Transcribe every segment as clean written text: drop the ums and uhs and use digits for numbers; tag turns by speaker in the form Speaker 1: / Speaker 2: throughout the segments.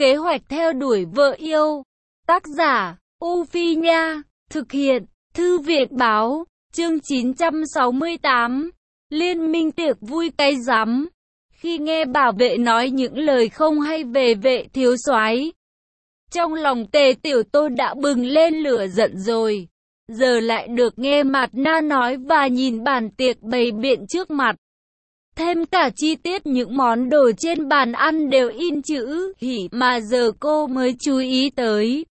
Speaker 1: Kế hoạch theo đuổi vợ yêu. Tác giả, U Phi Nha. Thực hiện, Thư viện Báo. Chương 968. Liên minh tiệc vui cay rắm. Khi nghe bảo vệ nói những lời không hay về vệ thiếu soái, trong lòng Tề Tiểu Tô đã bừng lên lửa giận rồi. Giờ lại được nghe Mạt Na nói và nhìn bàn tiệc bày biện trước mặt. Thêm cả chi tiết những món đồ trên bàn ăn đều in chữ hỉ mà giờ cô mới chú ý tới.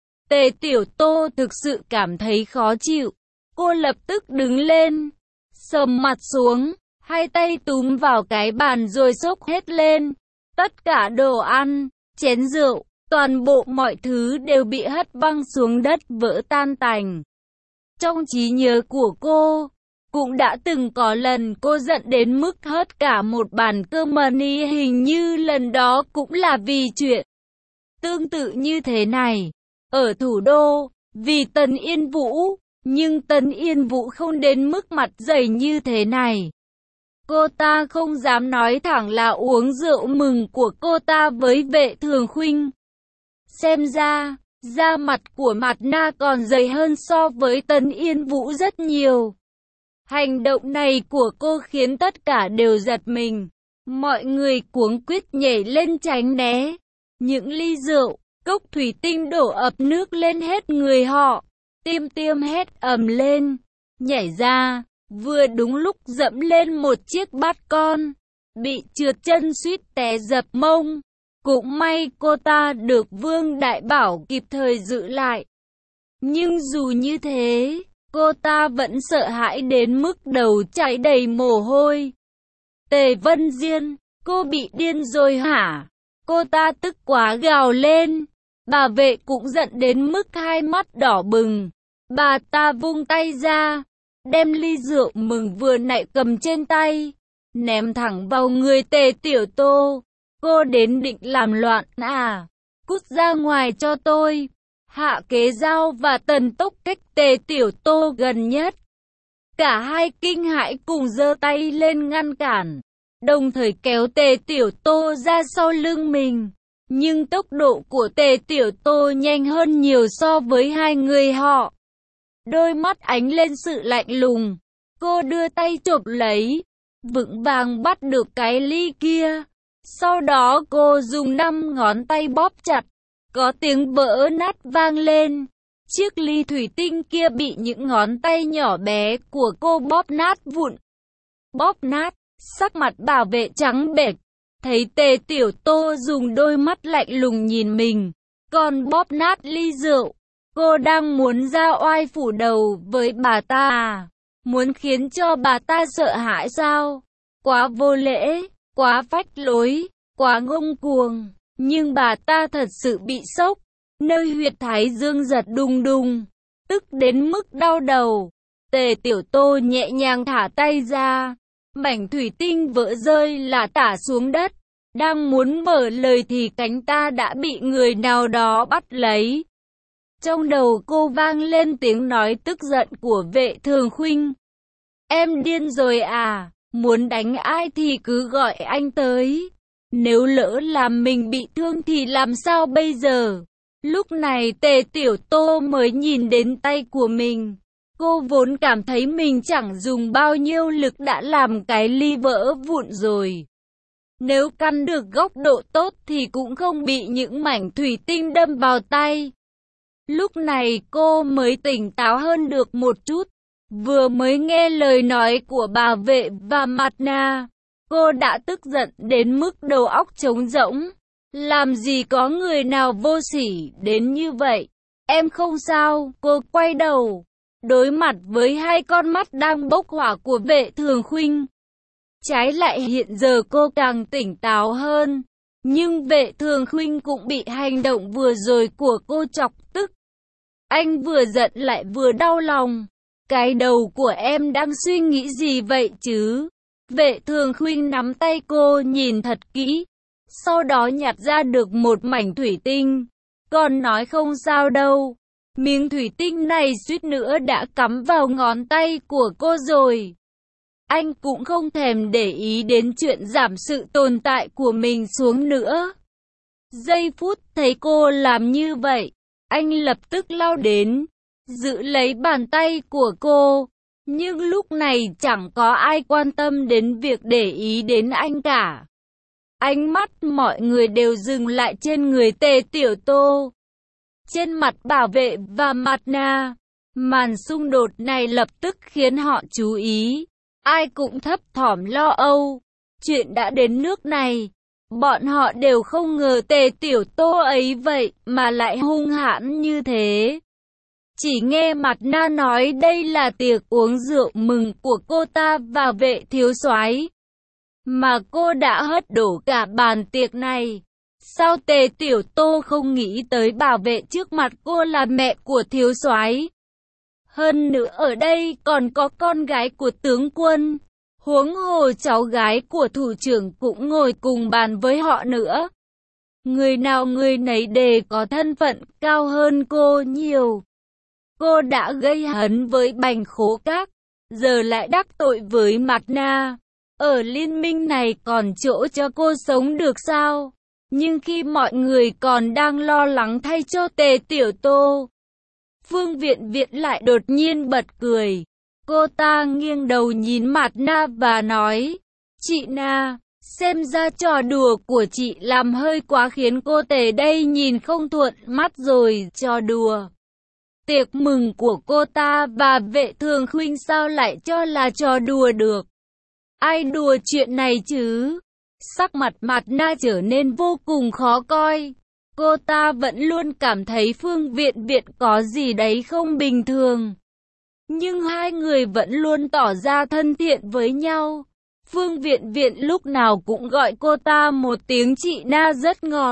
Speaker 1: Tề Tiểu Tô thực sự cảm thấy khó chịu. Cô lập tức đứng lên, sầm mặt xuống, hai tay túm vào cái bàn rồi xốc hết lên. Tất cả đồ ăn, chén rượu, toàn bộ mọi thứ đều bị hất văng xuống đất vỡ tan tành. Trong trí nhớ của cô, cũng đã từng có lần cô giận đến mức hất cả một bàn cơm mani, hình như lần đó cũng là vì chuyện tương tự như thế này. Ở thủ đô, vì Tần Yên Vũ, nhưng Tần Yên Vũ không đến mức mặt dày như thế này. Cô ta không dám nói thẳng là uống rượu mừng của cô ta với Vệ Thường Khuynh. Xem ra, da mặt của Mạt Na còn dày hơn so với Tần Yên Vũ rất nhiều. Hành động này của cô khiến tất cả đều giật mình. Mọi người cuống quýt nhảy lên tránh né. Những ly rượu, cốc thủy tinh đổ ập nước lên hết người họ. Tiêm tiêm hét ầm lên, nhảy ra, vừa đúng lúc dẫm lên một chiếc bát con, bị trượt chân suýt té dập mông. Cũng may cô ta được Vương Đại Bảo kịp thời giữ lại. Nhưng dù như thế, cô ta vẫn sợ hãi đến mức đầu chảy đầy mồ hôi. Tề Vân Diên, cô bị điên rồi hả? Cô ta tức quá gào lên. Bà vệ cũng giận đến mức hai mắt đỏ bừng. Bà ta vung tay ra, đem ly rượu mừng vừa nãy cầm trên tay, ném thẳng vào người Tề Tiểu Tô. Cô đến định làm loạn à? Cút ra ngoài cho tôi. Hạ Kế Giao và Tần Tốc cách Tề Tiểu Tô gần nhất. Cả hai kinh hãi cùng giơ tay lên ngăn cản, đồng thời kéo Tề Tiểu Tô ra sau lưng mình. Nhưng tốc độ của Tề Tiểu Tô nhanh hơn nhiều so với hai người họ. Đôi mắt ánh lên sự lạnh lùng. Cô đưa tay chộp lấy, vững vàng bắt được cái ly kia. Sau đó cô dùng 5 ngón tay bóp chặt. Có tiếng vỡ nát vang lên. Chiếc ly thủy tinh kia bị những ngón tay nhỏ bé của cô bóp nát vụn. Bóp nát, sắc mặt bảo vệ trắng bệch. Thấy Tề Tiểu Tô dùng đôi mắt lạnh lùng nhìn mình, còn bóp nát ly rượu. Cô đang muốn ra oai phủ đầu với bà ta à? Muốn khiến cho bà ta sợ hãi sao? Quá vô lễ, quá phách lối, quá ngông cuồng. Nhưng bà ta thật sự bị sốc. Nơi huyệt thái dương giật đùng đùng, tức đến mức đau đầu. Tề Tiểu Tô nhẹ nhàng thả tay ra. Mảnh thủy tinh vỡ rơi là tả xuống đất. Đang muốn mở lời thì cánh ta đã bị người nào đó bắt lấy. Trong đầu cô vang lên tiếng nói tức giận của Vệ Thường Khuynh. Em điên rồi à? Muốn đánh ai thì cứ gọi anh tới. Nếu lỡ làm mình bị thương thì làm sao bây giờ? Lúc này Tề Tiểu Tô mới nhìn đến tay của mình. Cô vốn cảm thấy mình chẳng dùng bao nhiêu lực đã làm cái ly vỡ vụn rồi. Nếu căn được góc độ tốt thì cũng không bị những mảnh thủy tinh đâm vào tay. Lúc này cô mới tỉnh táo hơn được một chút. Vừa mới nghe lời nói của bà vệ và Mạt Na, cô đã tức giận đến mức đầu óc trống rỗng. Làm gì có người nào vô sỉ đến như vậy? Em không sao, cô quay đầu, đối mặt với hai con mắt đang bốc hỏa của Vệ Thường Khuynh. Trái lại hiện giờ cô càng tỉnh táo hơn. Nhưng Vệ Thường Khuynh cũng bị hành động vừa rồi của cô chọc tức. Anh vừa giận lại vừa đau lòng. Cái đầu của em đang suy nghĩ gì vậy chứ? Vệ Thường Khuynh nắm tay cô nhìn thật kỹ. Sau đó nhặt ra được một mảnh thủy tinh. Còn nói không sao đâu. Miếng thủy tinh này suýt nữa đã cắm vào ngón tay của cô rồi. Anh cũng không thèm để ý đến chuyện giảm sự tồn tại của mình xuống nữa. Giây phút thấy cô làm như vậy, anh lập tức lao đến, giữ lấy bàn tay của cô. Nhưng lúc này chẳng có ai quan tâm đến việc để ý đến anh cả. Ánh mắt mọi người đều dừng lại trên người Tề Tiểu Tô. Trên mặt bảo vệ và mặt Na, màn xung đột này lập tức khiến họ chú ý. Ai cũng thấp thỏm lo âu. Chuyện đã đến nước này, bọn họ đều không ngờ Tề Tiểu Tô ấy vậy mà lại hung hãn như thế. Chỉ nghe mặt Na nói đây là tiệc uống rượu mừng của cô ta và vệ thiếu soái, mà cô đã hất đổ cả bàn tiệc này. Sao Tề Tiểu Tô không nghĩ tới bảo vệ trước mặt cô là mẹ của thiếu soái? Hơn nữa ở đây còn có con gái của tướng quân, huống hồ cháu gái của thủ trưởng cũng ngồi cùng bàn với họ nữa. Người nào người nấy đều có thân phận cao hơn cô nhiều. Cô đã gây hấn với Bành Khố Các, giờ lại đắc tội với Mạt Na. Ở liên minh này còn chỗ cho cô sống được sao? Nhưng khi mọi người còn đang lo lắng thay cho Tề Tiểu Tô, Phương Viện Viện lại đột nhiên bật cười. Cô ta nghiêng đầu nhìn Mạt Na và nói, chị Na, xem ra trò đùa của chị làm hơi quá khiến cô Tề đây nhìn không thuận mắt rồi. Trò đùa, tiệc mừng của cô ta và Vệ Thường Khuynh sao lại cho là trò đùa được? Ai đùa chuyện này chứ? Sắc mặt Mạt Na trở nên vô cùng khó coi. Cô ta vẫn luôn cảm thấy Phương Viện Viện có gì đấy không bình thường. Nhưng hai người vẫn luôn tỏ ra thân thiện với nhau. Phương Viện Viện lúc nào cũng gọi cô ta một tiếng chị Na rất ngọt.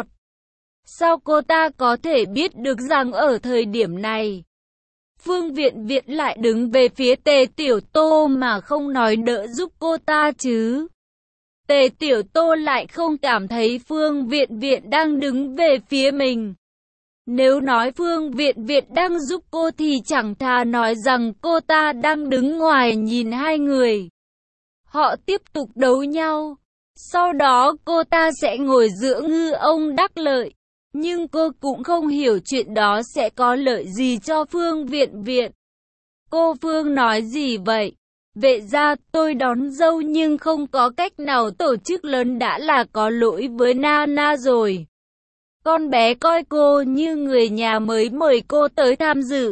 Speaker 1: Sao cô ta có thể biết được rằng ở thời điểm này, Phương Viện Viện lại đứng về phía Tề Tiểu Tô mà không nói đỡ giúp cô ta chứ? Tề Tiểu Tô lại không cảm thấy Phương Viện Viện đang đứng về phía mình. Nếu nói Phương Viện Viện đang giúp cô thì chẳng thà nói rằng cô ta đang đứng ngoài nhìn hai người. Họ tiếp tục đấu nhau. Sau đó cô ta sẽ ngồi giữa ngư ông đắc lợi. Nhưng cô cũng không hiểu chuyện đó sẽ có lợi gì cho Phương Viện Viện. Cô Phương nói gì vậy? Vệ gia tôi đón dâu nhưng không có cách nào tổ chức lớn đã là có lỗi với Nana rồi. Con bé coi cô như người nhà mới mời cô tới tham dự.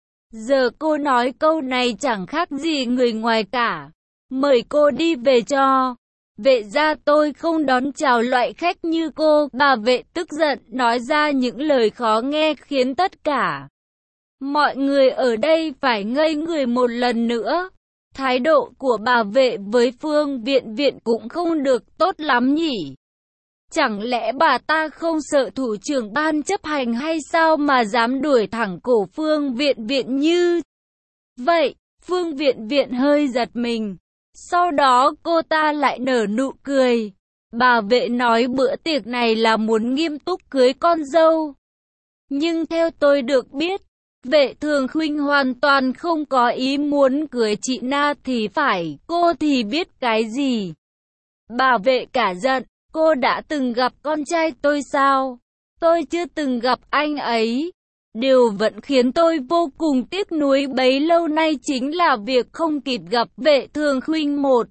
Speaker 1: Giờ cô nói câu này chẳng khác gì người ngoài cả. Mời cô đi về cho. Vệ gia tôi không đón chào loại khách như cô. Bà vệ tức giận nói ra những lời khó nghe khiến tất cả mọi người ở đây phải ngây người một lần nữa. Thái độ của bà vệ với Phương Viện Viện cũng không được tốt lắm nhỉ? Chẳng lẽ bà ta không sợ thủ trưởng ban chấp hành hay sao mà dám đuổi thẳng cổ Phương Viện Viện như vậy? Phương Viện Viện hơi giật mình. Sau đó cô ta lại nở nụ cười. Bà vệ nói bữa tiệc này là muốn nghiêm túc cưới con dâu. Nhưng theo tôi được biết, Vệ Thường Khuynh hoàn toàn không có ý muốn cưới chị Na thì phải, cô thì biết cái gì? Bà vệ cả giận, cô đã từng gặp con trai tôi sao? Tôi chưa từng gặp anh ấy. Điều vẫn khiến tôi vô cùng tiếc nuối bấy lâu nay chính là việc không kịp gặp Vệ Thường Khuynh một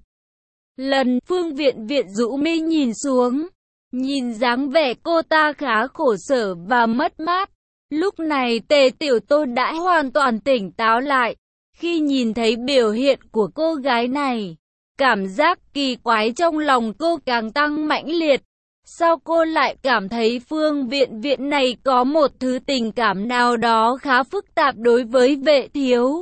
Speaker 1: lần. Phương Viện Viện rũ mi nhìn xuống, nhìn dáng vẻ cô ta khá khổ sở và mất mát. Lúc này Tề Tiểu Tô đã hoàn toàn tỉnh táo lại. Khi nhìn thấy biểu hiện của cô gái này, cảm giác kỳ quái trong lòng cô càng tăng mãnh liệt. Sao cô lại cảm thấy Phương Viện Viện này có một thứ tình cảm nào đó khá phức tạp đối với Vệ thiếu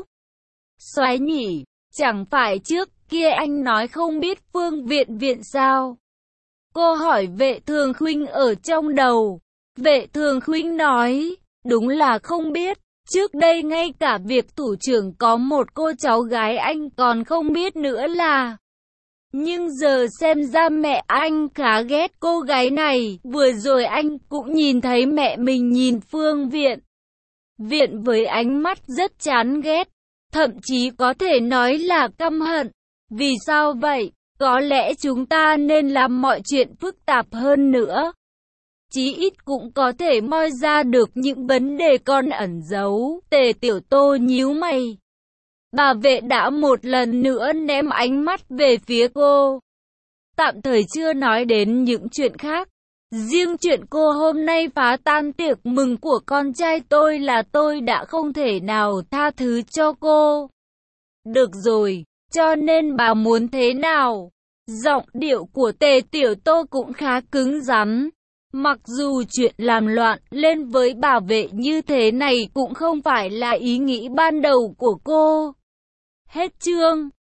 Speaker 1: soái nhỉ? Chẳng phải trước kia anh nói không biết Phương Viện Viện sao? Cô hỏi Vệ Thường Khuynh ở trong đầu. Vệ Thường Khuynh nói, đúng là không biết. Trước đây ngay cả việc thủ trưởng có một cô cháu gái anh còn không biết nữa là. Nhưng giờ xem ra mẹ anh khá ghét cô gái này. Vừa rồi anh cũng nhìn thấy mẹ mình nhìn Phương Viện Viện với ánh mắt rất chán ghét. Thậm chí có thể nói là căm hận. Vì sao vậy? Có lẽ chúng ta nên làm mọi chuyện phức tạp hơn nữa. chí ít cũng có thể moi ra được những vấn đề còn ẩn giấu. Tề Tiểu Tô nhíu mày. Bà vệ đã một lần nữa ném ánh mắt về phía cô. Tạm thời chưa nói đến những chuyện khác. Riêng chuyện cô hôm nay phá tan tiệc mừng của con trai tôi là tôi đã không thể nào tha thứ cho cô. Được rồi, cho nên bà muốn thế nào? Giọng điệu của Tề Tiểu Tô cũng khá cứng rắn. Mặc dù chuyện làm loạn lên với bà vệ như thế này cũng không phải là ý nghĩ ban đầu của cô. Hết chương.